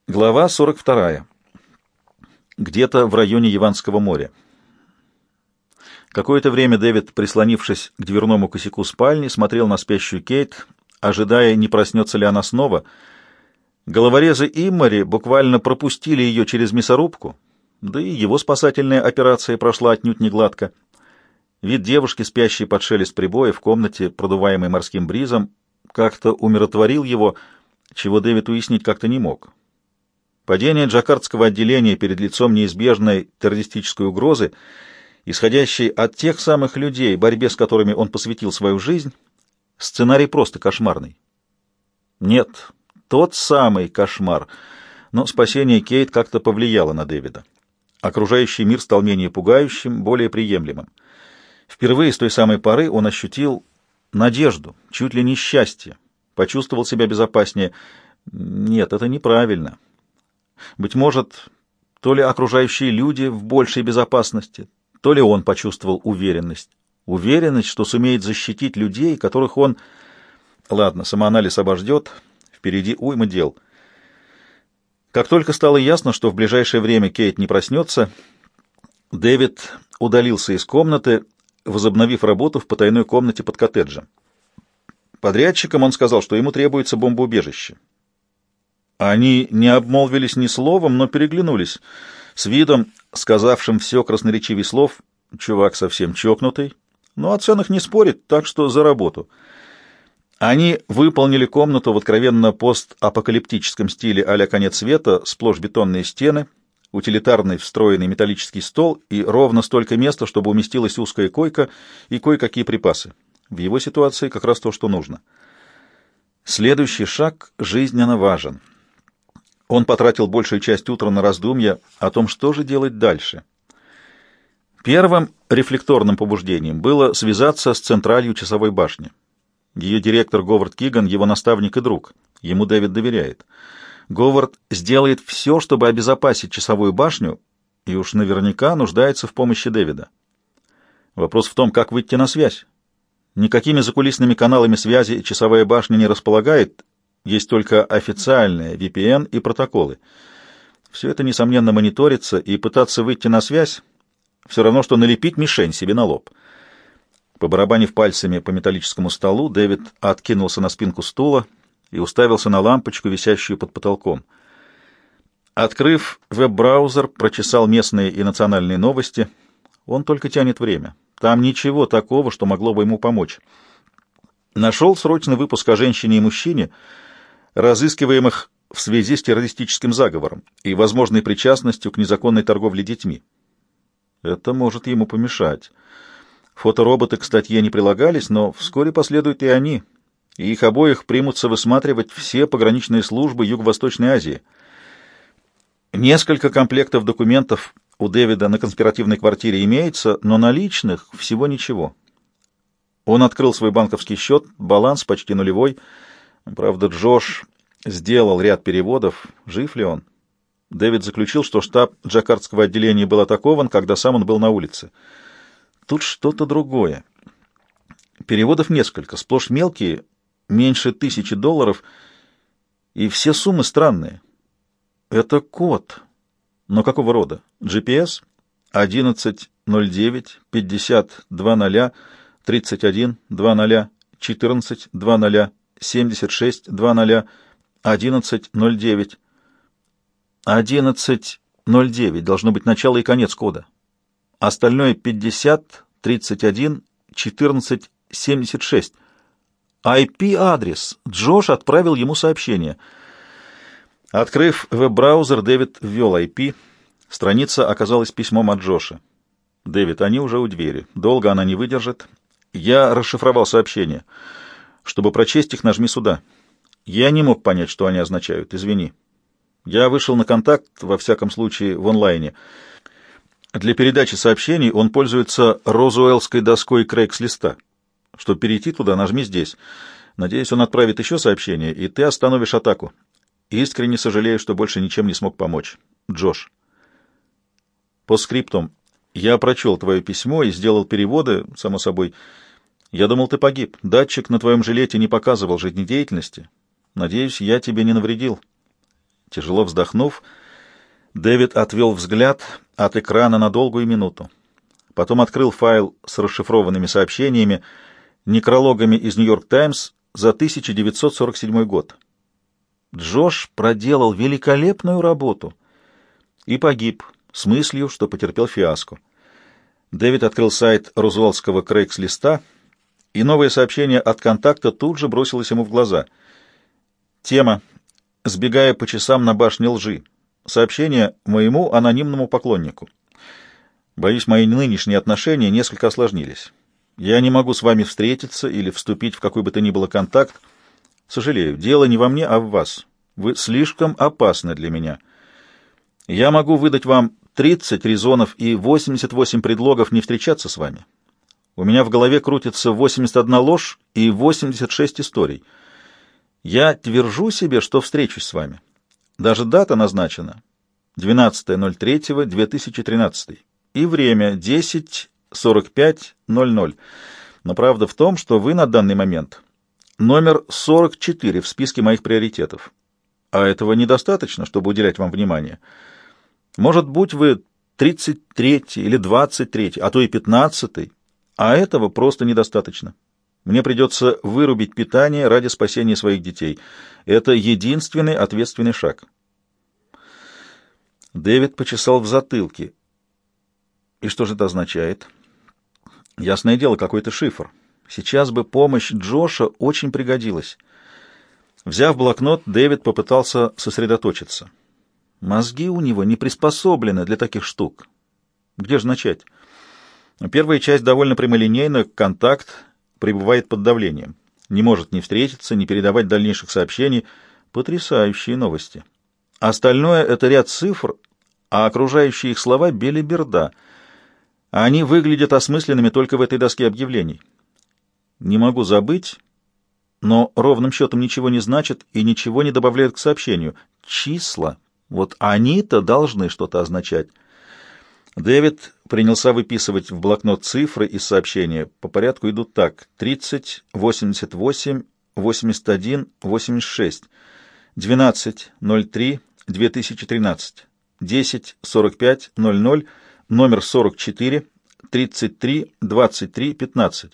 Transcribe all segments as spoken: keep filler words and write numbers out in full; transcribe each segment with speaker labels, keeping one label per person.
Speaker 1: Глава сорок вторая. Где-то в районе Яванского моря. Какое-то время Дэвид, прислонившись к дверному косяку спальни, смотрел на спящую Кейт, ожидая, не проснется ли она снова. Головорезы Иммари буквально пропустили ее через мясорубку, да и его спасательная операция прошла отнюдь не гладко. Вид девушки, спящей под шелест прибоя в комнате, продуваемой морским бризом, как-то умиротворил его, чего Дэвид уяснить как-то не мог. Падение джакардского отделения перед лицом неизбежной террористической угрозы, исходящей от тех самых людей, борьбе с которыми он посвятил свою жизнь, сценарий просто кошмарный. Нет, тот самый кошмар, но спасение Кейт как-то повлияло на Дэвида. Окружающий мир стал менее пугающим, более приемлемым. Впервые с той самой поры он ощутил надежду, чуть ли не счастье, почувствовал себя безопаснее. Нет, это неправильно. Быть может, то ли окружающие люди в большей безопасности, то ли он почувствовал уверенность. Уверенность, что сумеет защитить людей, которых он... Ладно, самоанализ обождет, впереди уйма дел. Как только стало ясно, что в ближайшее время Кейт не проснется, Дэвид удалился из комнаты, возобновив работу в потайной комнате под коттеджем. Подрядчикам он сказал, что ему требуется бомбоубежище. Они не обмолвились ни словом, но переглянулись. С видом, сказавшим все красноречивее слов, чувак совсем чокнутый, но о ценах не спорит, так что за работу. Они выполнили комнату в откровенно постапокалиптическом стиле а-ля «Конец света», сплошь бетонные стены, утилитарный встроенный металлический стол и ровно столько места, чтобы уместилась узкая койка и кое-какие припасы. В его ситуации как раз то, что нужно. Следующий шаг жизненно важен. Он потратил большую часть утра на раздумья о том, что же делать дальше. Первым рефлекторным побуждением было связаться с централью часовой башни. Ее директор Говард Киган, его наставник и друг. Ему Дэвид доверяет. Говард сделает все, чтобы обезопасить часовую башню, и уж наверняка нуждается в помощи Дэвида. Вопрос в том, как выйти на связь. Никакими закулисными каналами связи часовая башня не располагает, есть только официальные ви пи эн и протоколы. Все это, несомненно, мониторится, и пытаться выйти на связь все равно, что налепить мишень себе на лоб. Побарабанив пальцами по металлическому столу, Дэвид откинулся на спинку стула и уставился на лампочку, висящую под потолком. Открыв веб-браузер, прочесал местные и национальные новости. Он только тянет время. Там ничего такого, что могло бы ему помочь. Нашел срочный выпуск о женщине и мужчине, разыскиваемых в связи с террористическим заговором и возможной причастностью к незаконной торговле детьми. Это может ему помешать. Фотороботы к статье не прилагались, но вскоре последуют и они, и их обоих примутся высматривать все пограничные службы Юго-Восточной Азии. Несколько комплектов документов у Дэвида на конспиративной квартире имеется, но наличных всего ничего. Он открыл свой банковский счет, баланс почти нулевой. Правда, Джош сделал ряд переводов. Жив ли он? Дэвид заключил, что штаб джакардского отделения был атакован, когда сам он был на улице. Тут что-то другое. Переводов несколько, сплошь мелкие, меньше тысячи долларов, и все суммы странные. Это код. Но какого рода? джи пи эс? одиннадцать ноль девять пятьдесят два ноль тридцать один два ноль четырнадцать два ноль семьдесят шесть два ноль одиннадцать ноль девять. одиннадцать ноль девять должно быть начало и конец кода. Остальное пятьдесят тридцать один четырнадцать семьдесят шесть. ай пи-адрес. Джош отправил ему сообщение. Открыв веб-браузер, Дэвид ввел ай пи. Страница оказалась письмом от Джоша. «Дэвид, они уже у двери. Долго она не выдержит. Я расшифровал сообщение. Чтобы прочесть их, нажми сюда. Я не мог понять, что они означают. Извини. Я вышел на контакт, во всяком случае, в онлайне. Для передачи сообщений он пользуется розуэллской доской Крейгслиста. Чтобы перейти туда, нажми здесь. Надеюсь, он отправит еще сообщение, и ты остановишь атаку. Искренне сожалею, что больше ничем не смог помочь. Джош». По скриптум. Я прочел твое письмо и сделал переводы, само собой. Я думал, ты погиб. Датчик на твоем жилете не показывал жизнедеятельности. Надеюсь, я тебе не навредил. Тяжело вздохнув, Дэвид отвел взгляд от экрана на долгую минуту. Потом открыл файл с расшифрованными сообщениями, некрологами из «Нью-Йорк Таймс» за тысяча девятьсот сорок седьмой год. Джош проделал великолепную работу и погиб с мыслью, что потерпел фиаско. Дэвид открыл сайт Рузвельтского Крейгслиста, и новое сообщение от контакта тут же бросилось ему в глаза. Тема: «Сбегая по часам на башне лжи». Сообщение моему анонимному поклоннику. Боюсь, мои нынешние отношения несколько осложнились. Я не могу с вами встретиться или вступить в какой бы то ни было контакт. Сожалею, дело не во мне, а в вас. Вы слишком опасны для меня. Я могу выдать вам тридцать резонов и восемьдесят восемь предлогов не встречаться с вами. У меня в голове крутится восемьдесят одна ложь и восемьдесят шесть историй. Я твержу себе, что встречусь с вами. Даже дата назначена — двенадцатое ноль третьего две тысячи тринадцатого, и время — десять сорок пять ноль ноль. Но правда в том, что вы на данный момент номер сорок четыре в списке моих приоритетов. А этого недостаточно, чтобы уделять вам внимание. Может быть, вы тридцать третий или двадцать третий, а то и пятнадцатый, а этого просто недостаточно. Мне придется вырубить питание ради спасения своих детей. Это единственный ответственный шаг. Дэвид почесал в затылке. И что же это означает? Ясное дело, какой-то шифр. Сейчас бы помощь Джоша очень пригодилась. Взяв блокнот, Дэвид попытался сосредоточиться. Мозги у него не приспособлены для таких штук. Где же начать? Первая часть довольно прямолинейна, контакт пребывает под давлением. Не может ни встретиться, ни передавать дальнейших сообщений. Потрясающие новости. Остальное — это ряд цифр, а окружающие их слова — белиберда. Они выглядят осмысленными только в этой доске объявлений. Не могу забыть, но ровным счетом ничего не значит и ничего не добавляют к сообщению. Числа. Вот они-то должны что-то означать. Дэвид принялся выписывать в блокнот цифры из сообщения. По порядку идут так: тридцать, восемьдесят восемь, восемьдесят один, восемьдесят шесть, двенадцать ноль три две тысячи тринадцать, десять сорок пять ноль ноль, номер сорок четыре, тридцать три двадцать три пятнадцать.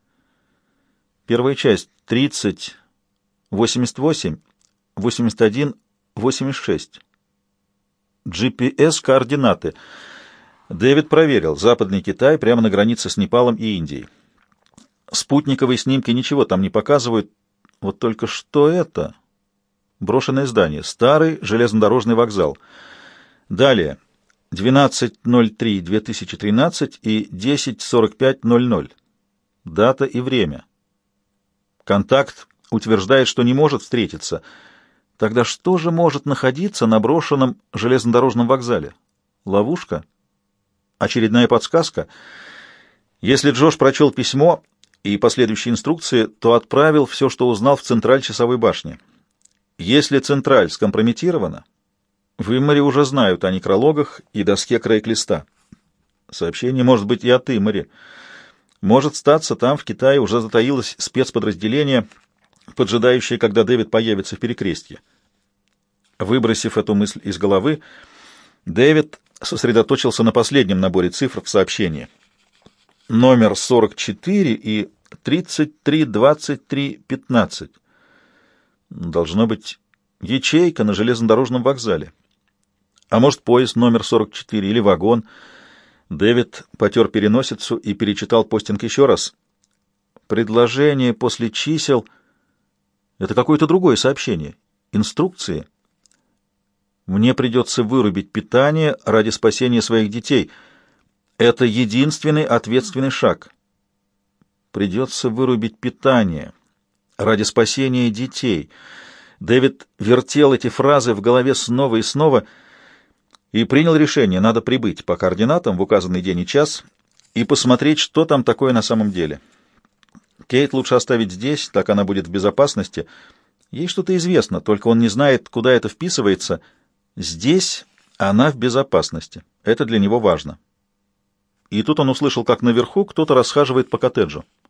Speaker 1: Первая часть — тридцать, восемьдесят восемь, восемьдесят один, восемьдесят шесть. джи пи эс-координаты. Дэвид проверил. Западный Китай прямо на границе с Непалом и Индией. Спутниковые снимки ничего там не показывают. Вот только что это? Брошенное здание. Старый железнодорожный вокзал. Далее. двенадцать ноль три две тысячи тринадцать и десять сорок пять ноль ноль. Дата и время. Контакт утверждает, что не может встретиться. Тогда что же может находиться на брошенном железнодорожном вокзале? Ловушка? Очередная подсказка? Если Джош прочел письмо и последующие инструкции, то отправил все, что узнал, в Централь часовой башни. Если Централь скомпрометирована, в Иммари уже знают о некрологах и доске Крейг-листа. Сообщение может быть и от Иммари. Может статься, там, в Китае, уже затаилось спецподразделение, поджидающее, когда Дэвид появится в Перекрестье. Выбросив эту мысль из головы, Дэвид сосредоточился на последнем наборе цифр в сообщении. Номер сорок четыре и тридцать три двадцать три пятнадцать. Должно быть ячейка на железнодорожном вокзале. А может, поезд номер сорок четыре или вагон. Дэвид потер переносицу и перечитал постинг еще раз. Предложение после чисел — это какое-то другое сообщение. Инструкции. Мне придется вырубить питание ради спасения своих детей. Это единственный ответственный шаг. Придется вырубить питание ради спасения детей. Дэвид вертел эти фразы в голове снова и снова и принял решение: надо прибыть по координатам в указанный день и час и посмотреть, что там такое на самом деле. Кейт лучше оставить здесь, так она будет в безопасности. Ей что-то известно, только он не знает, куда это вписывается. Здесь она в безопасности. Это для него важно. И тут он услышал, как наверху кто-то расхаживает по коттеджу.